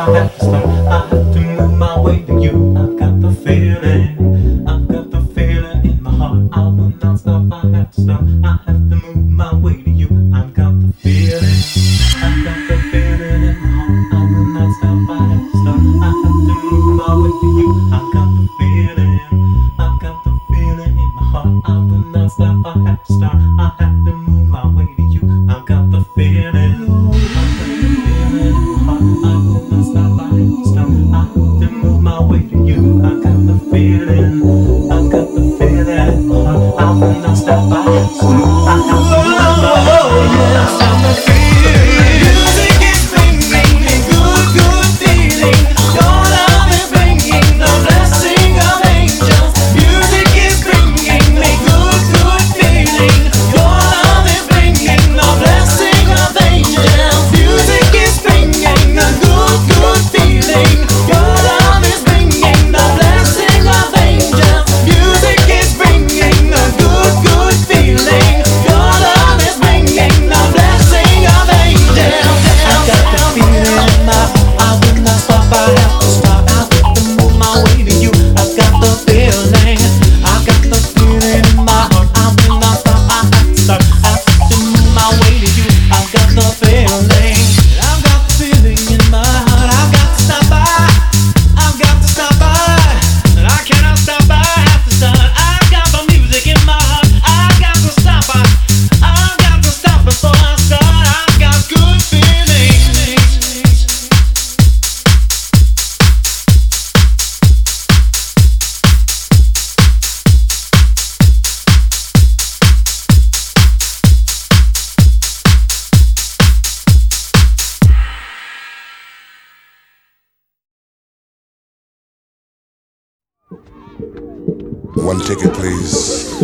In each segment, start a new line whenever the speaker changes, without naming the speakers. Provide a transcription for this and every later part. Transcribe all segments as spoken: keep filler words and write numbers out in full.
One ticket, please.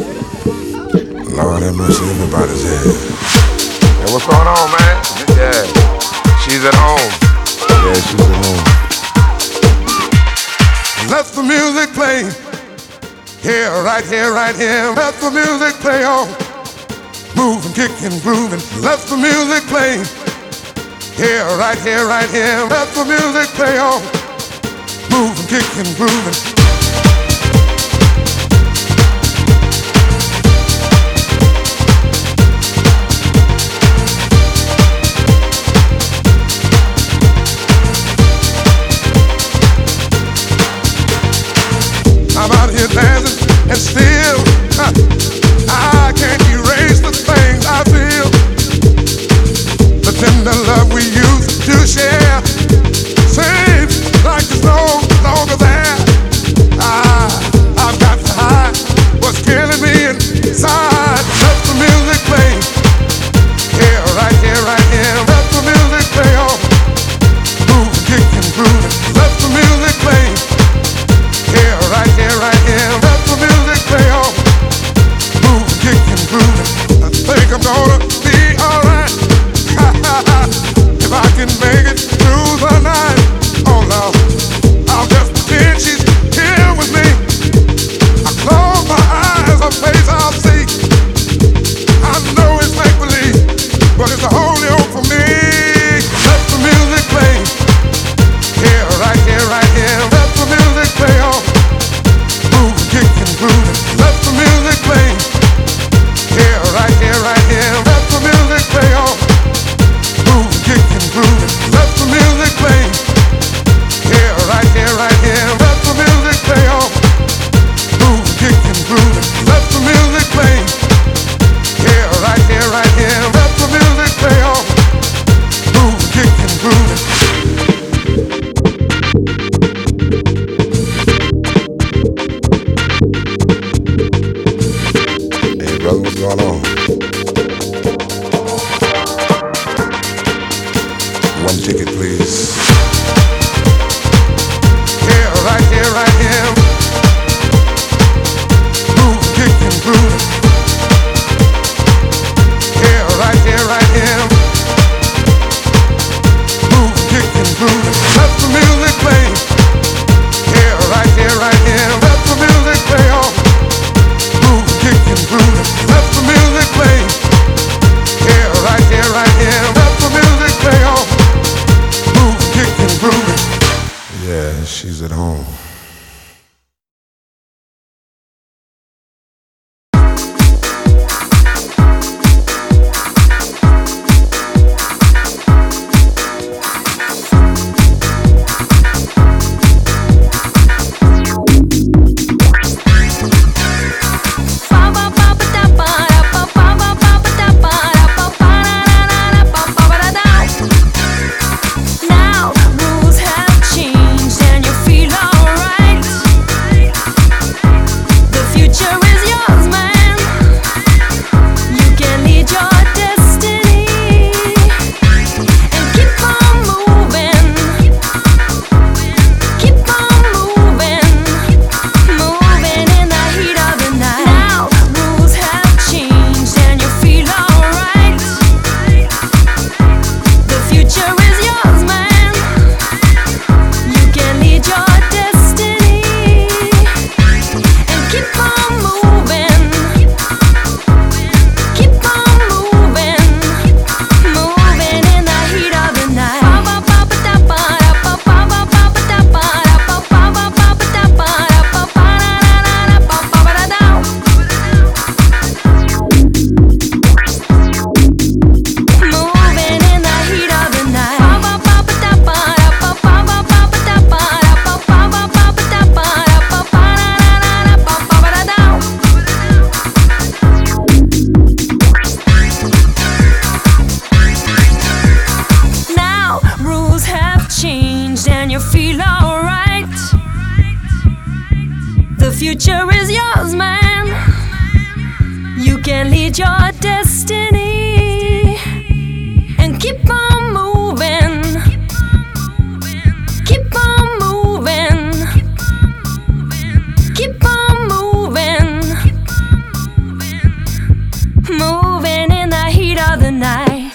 Lord have mercy, everybody's here. Hey, what's going on, man? Yeah, she's at home. Yeah, she's at home. Let the music play. Here, right here, right here. Let the music play on. Moving, kicking, grooving. Let the music play. Here, right here, right here. Let the music play on. Moving, kicking, grooving. I'm out here dancing and still huh, I can't erase the things I feel. The tender love we used to share seems like it's no longer there. I, I've got to hide what's killing me inside. Let the music play. Here, right here, right here. Let the music play on. Move, kick and groove. Let the music play. Here, right here, right here. Let the music play on. Move, kick and groove. I think I'm gonna be alright. If I can make it through the night. Oh no, I'll just pretend she's here with me. I close my eyes, her face I'll see. I know it's make believe, but it's the only hope for me. Let the music play. Here, right here, right here. Let the music play on. Move, kick and groove. Let the music play. Here, right here, right here. Let the music play on. Move, kick and groove. Let the music play. Here, right here, right here. Let the music play on. Move, kick and groove. Let the music play. Here, right here, right here. Let the music play on. Move, kick and groove. Hey, brother, what's going on? One ticket, please. Here, right here, right here. Move, kick and groove. Here, right here, right here. Move, kick and groove. Let the music play. Here, right here, right here. Let the music play on. Move, kick and groove. Let the music play. Here, right here, right here. Let the music play on. Move, kick
moving in the heat of the night.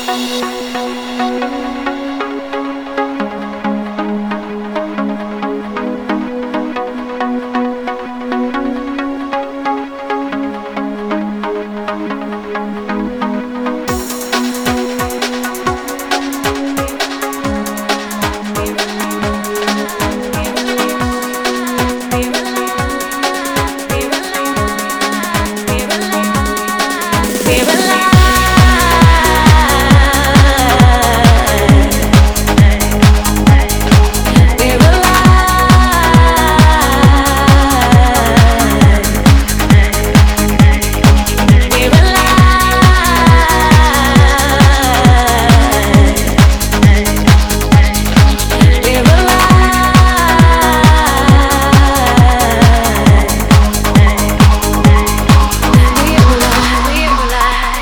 We're alive.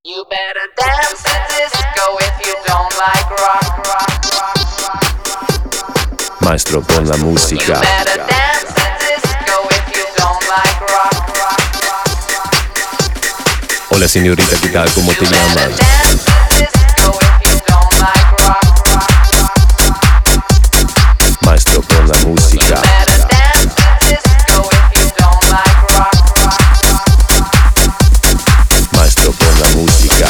You better dance to disco if you don't like rock, rock, rock, rock.
Maestro, pon la música.
You better dance to disco if you don't like rock, rock, rock.
Hola señorita, ¿qué tal? ¿Cómo te
You
llamas?
better dance to disco if you don't like rock, rock, rock.
Maestro, pon la música.
You better dance to disco if you don't like rock, rock, rock.
Maestro, pon la música.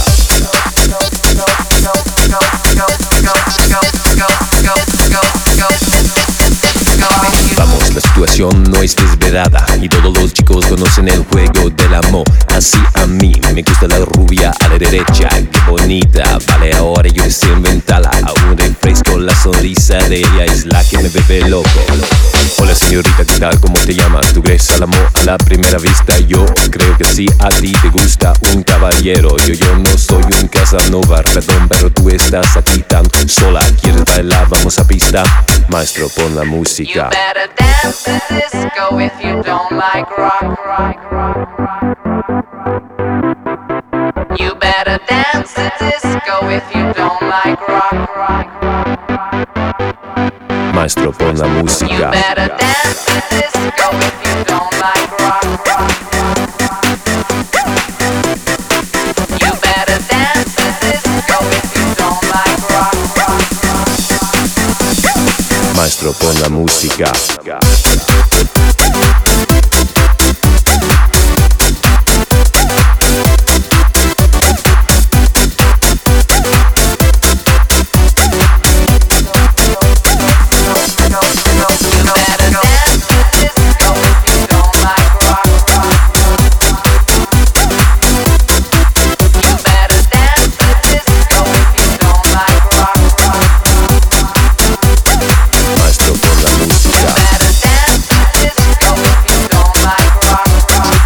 Vamos, la situación no es desvelada y todos los chicos conocen el juego del amor. Así a mí me gusta la rubia a la derecha, qué bonita. Vale, ahora yo deseo inventarla. Aún refresco, la sonrisa de ella es la que me bebe loco. Hola señorita, ¿qué tal? ¿Cómo te llamas? ¿Tú crees al amor a la primera vista? Yo creo que sí, a ti te gusta un caballero. Yo, yo no soy un Casanova, perdón, pero tú estás aquí tan sola. ¿Quieres bailar? Vamos a pista. Maestro, pon la
You
música.
better dance to disco if you don't like rock, rock, rock. You better dance to disco if you don't like rock, rock.
Maestro, pon la
You
música.
better dance to disco if you don't like rock, rock. You better dance to disco if you don't like rock, rock.
Maestro, pon la música.
You better dance to disco if you don't like rock, rock. You better dance to disco if you don't like rock, rock.
Maestro, pon la música.
You better dance to disco if you don't like rock, rock.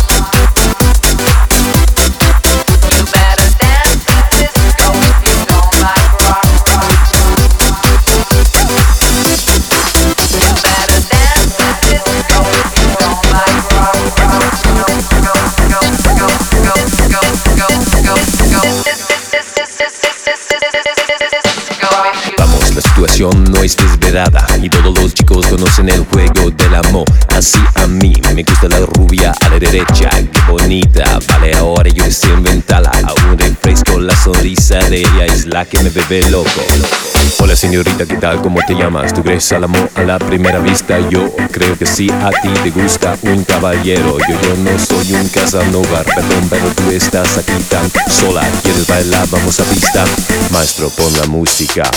You better dance to disco if you don't like rock, rock. You better dance to disco if you don't like rock, rock. Go, go, go, go, go, go, go, go.
Vamos, la situación no es desvelada y todos los chicos conocen el juego del amor. Así a mí me gusta la rubia a la derecha, qué bonita. Vale, ahora yo deseo inventarla. Aún refresco, la sonrisa de ella es la que me bebe loco. Hola señorita, ¿qué tal? ¿Cómo te llamas? ¿Tú crees al amor a la primera vista? Yo creo que sí, a ti te gusta un caballero. Yo, yo no soy un Casanova, perdón, pero tú estás aquí tan sola. ¿Quieres bailar? Vamos a pista. Maestro, pon la música.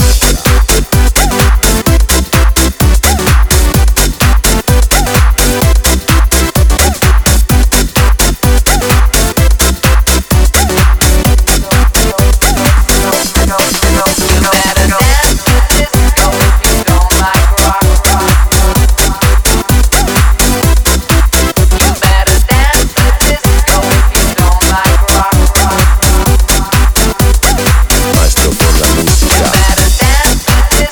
You better dance to disco if you don't like rock, rock. You better dance to disco if you don't like rock, rock.
Maestro, pon la música.
You better dance to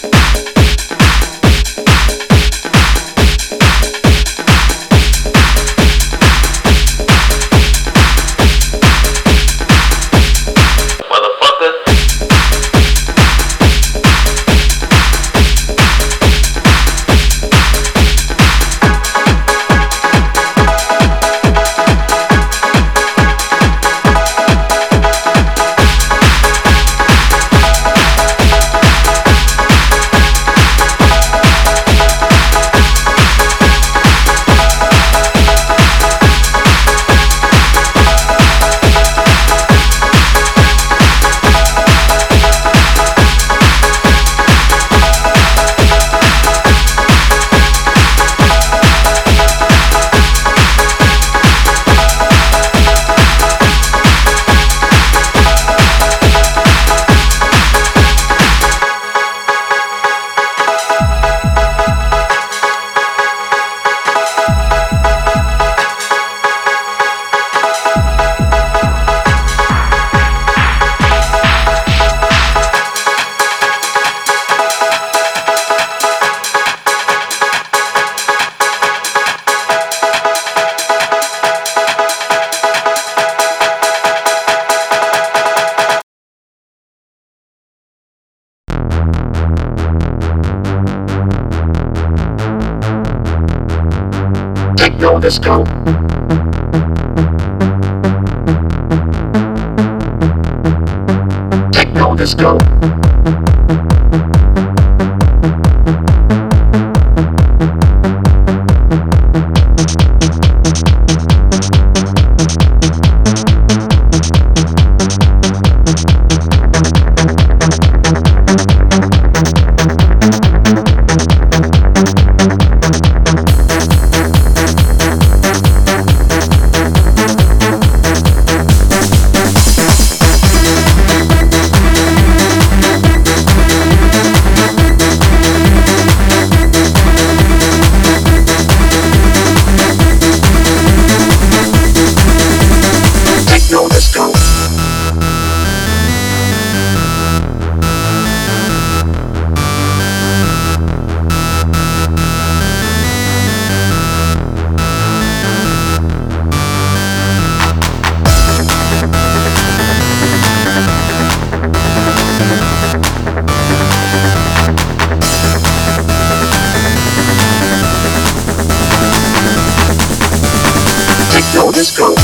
Techno disco. Techno disco. Disco.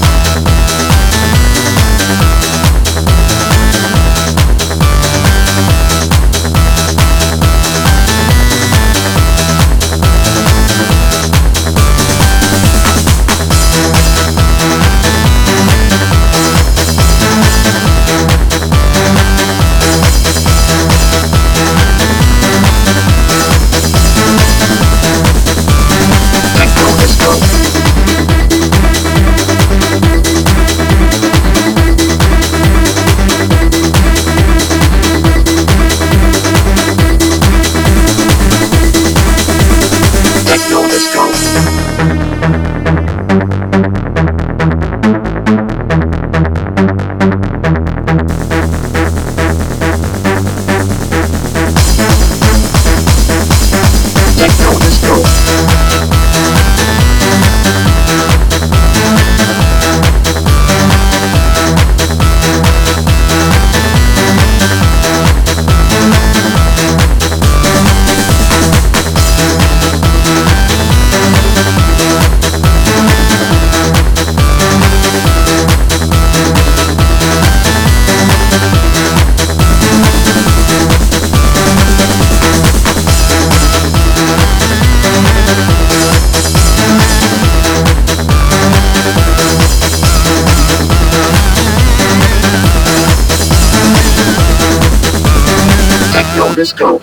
Disco.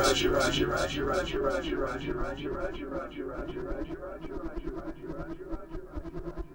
Roger, Roger, Roger, Roger, Roger, Roger, Roger, Roger, Roger, Roger, Roger, Roger, Roger, Roger, Roger, Roger, Roger, Roger.